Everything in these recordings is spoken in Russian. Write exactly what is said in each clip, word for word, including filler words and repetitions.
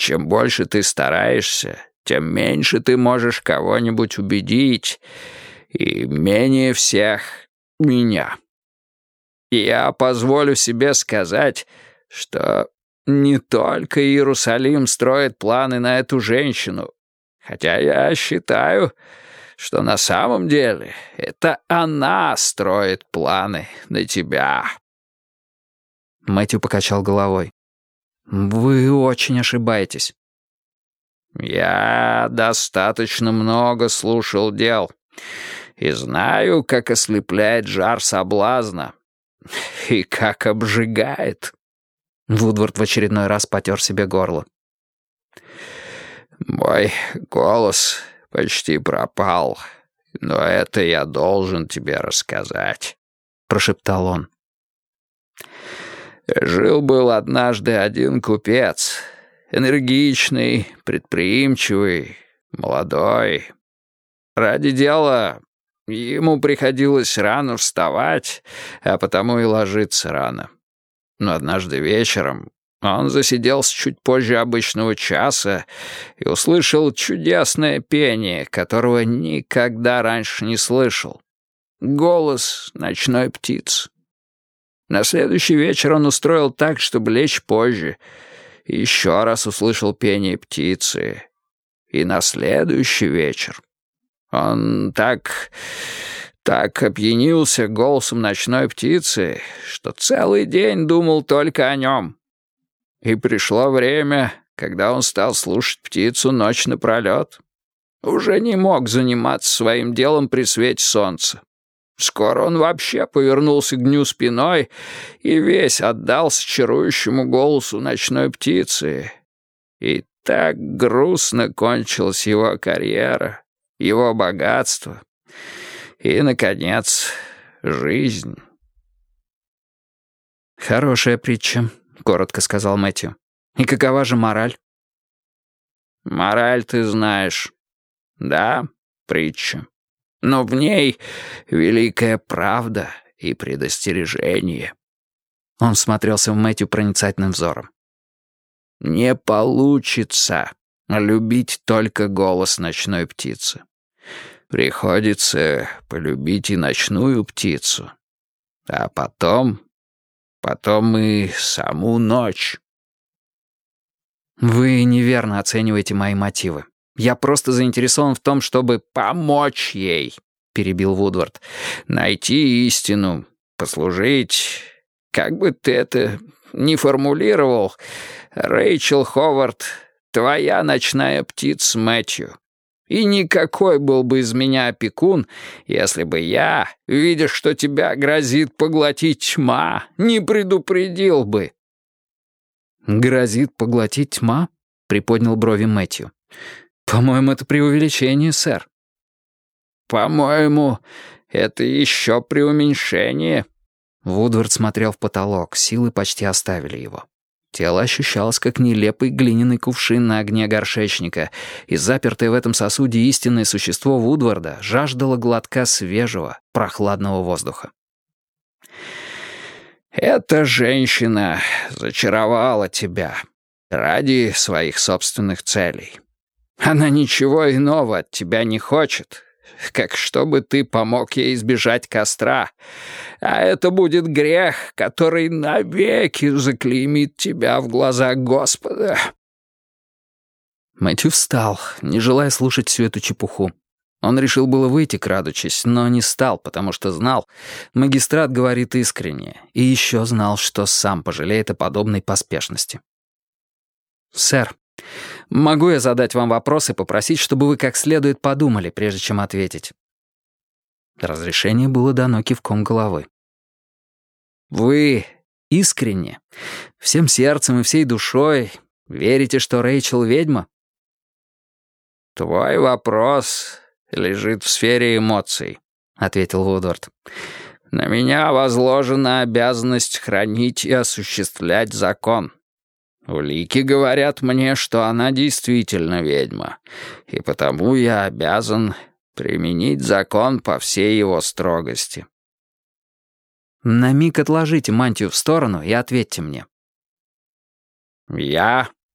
Чем больше ты стараешься, тем меньше ты можешь кого-нибудь убедить, и менее всех меня. Я позволю себе сказать, что не только Иерусалим строит планы на эту женщину, хотя я считаю, что на самом деле это она строит планы на тебя». Мэтью покачал головой. «Вы очень ошибаетесь». «Я достаточно много слушал дел и знаю, как ослепляет жар соблазна и как обжигает». Вудвард в очередной раз потер себе горло. «Мой голос почти пропал, но это я должен тебе рассказать», — прошептал он. «Жил-был однажды один купец, энергичный, предприимчивый, молодой. Ради дела ему приходилось рано вставать, а потому и ложиться рано. Но однажды вечером он засиделся чуть позже обычного часа и услышал чудесное пение, которого никогда раньше не слышал. Голос ночной птицы. На следующий вечер он устроил так, чтобы лечь позже, и еще раз услышал пение птицы. И на следующий вечер он так... так опьянился голосом ночной птицы, что целый день думал только о нем. И пришло время, когда он стал слушать птицу ночь напролет. Уже не мог заниматься своим делом при свете солнца. Скоро он вообще повернулся к дню спиной и весь отдался чарующему голосу ночной птицы. И так грустно кончилась его карьера, его богатство и, наконец, жизнь. «Хорошая притча», — коротко сказал Мэтью. «И какова же мораль?» «Мораль ты знаешь. Да, притча. Но в ней великая правда и предостережение». Он смотрелся в Мэтью проницательным взором. «Не получится любить только голос ночной птицы. Приходится полюбить и ночную птицу. А потом... потом и саму ночь». «Вы неверно оцениваете мои мотивы. Я просто заинтересован в том, чтобы помочь ей», — перебил Вудвард. «Найти истину, послужить... как бы ты это ни формулировал, Рэйчел Ховард, твоя ночная птица, Мэтью. И никакой был бы из меня опекун, если бы я, видя, что тебя грозит поглотить тьма, не предупредил бы». «Грозит поглотить тьма?» — приподнял брови Мэтью. «По-моему, это преувеличение, сэр». «По-моему, это еще преуменьшение». Вудвард смотрел в потолок, силы почти оставили его. Тело ощущалось, как нелепый глиняный кувшин на огне горшечника, и запертое в этом сосуде истинное существо Вудварда жаждало глотка свежего, прохладного воздуха. «Эта женщина зачаровала тебя ради своих собственных целей. Она ничего иного от тебя не хочет, как чтобы ты помог ей избежать костра, а это будет грех, который навеки заклеймит тебя в глазах Господа». Мэтью встал, не желая слушать всю эту чепуху. Он решил было выйти, крадучись, но не стал, потому что знал, магистрат говорит искренне, и еще знал, что сам пожалеет о подобной поспешности. «Сэр, могу я задать вам вопрос и попросить, чтобы вы как следует подумали, прежде чем ответить?» Разрешение было дано кивком головы. «Вы искренне, всем сердцем и всей душой верите, что Рэйчел ведьма?» «Твой вопрос лежит в сфере эмоций», — ответил Вудвард. «На меня возложена обязанность хранить и осуществлять закон. Улики говорят мне, что она действительно ведьма, и потому я обязан применить закон по всей его строгости». «На миг отложите мантию в сторону и ответьте мне». «Я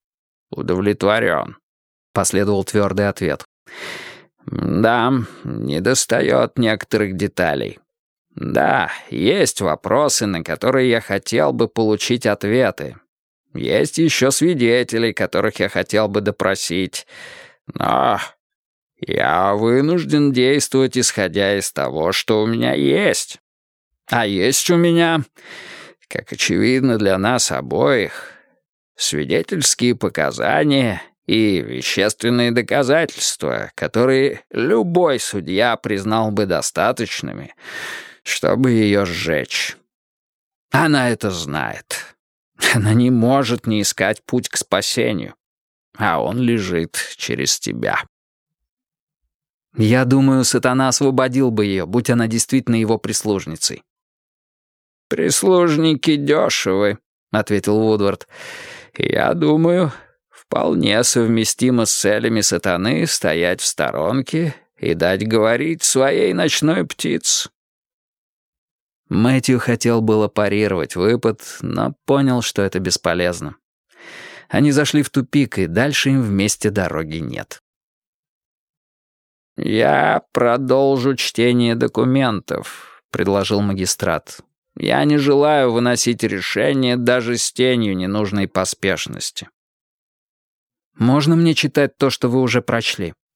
удовлетворен», — последовал твердый ответ. «Да, недостает некоторых деталей. Да, есть вопросы, на которые я хотел бы получить ответы. Есть еще свидетелей, которых я хотел бы допросить. Но я вынужден действовать, исходя из того, что у меня есть. А есть у меня, как очевидно для нас обоих, свидетельские показания и вещественные доказательства, которые любой судья признал бы достаточными, чтобы ее сжечь. Она это знает. Она не может не искать путь к спасению, а он лежит через тебя. Я думаю, сатана освободил бы ее, будь она действительно его прислужницей. «Прислужники дешевы», — ответил Вудвард. «Я думаю, вполне совместимо с целями сатаны стоять в сторонке и дать говорить своей ночной птице». Мэтью хотел было парировать выпад, но понял, что это бесполезно. Они зашли в тупик, и дальше им вместе дороги нет. «Я продолжу чтение документов», — предложил магистрат. «Я не желаю выносить решение даже с тенью ненужной поспешности». «Можно мне читать то, что вы уже прочли?»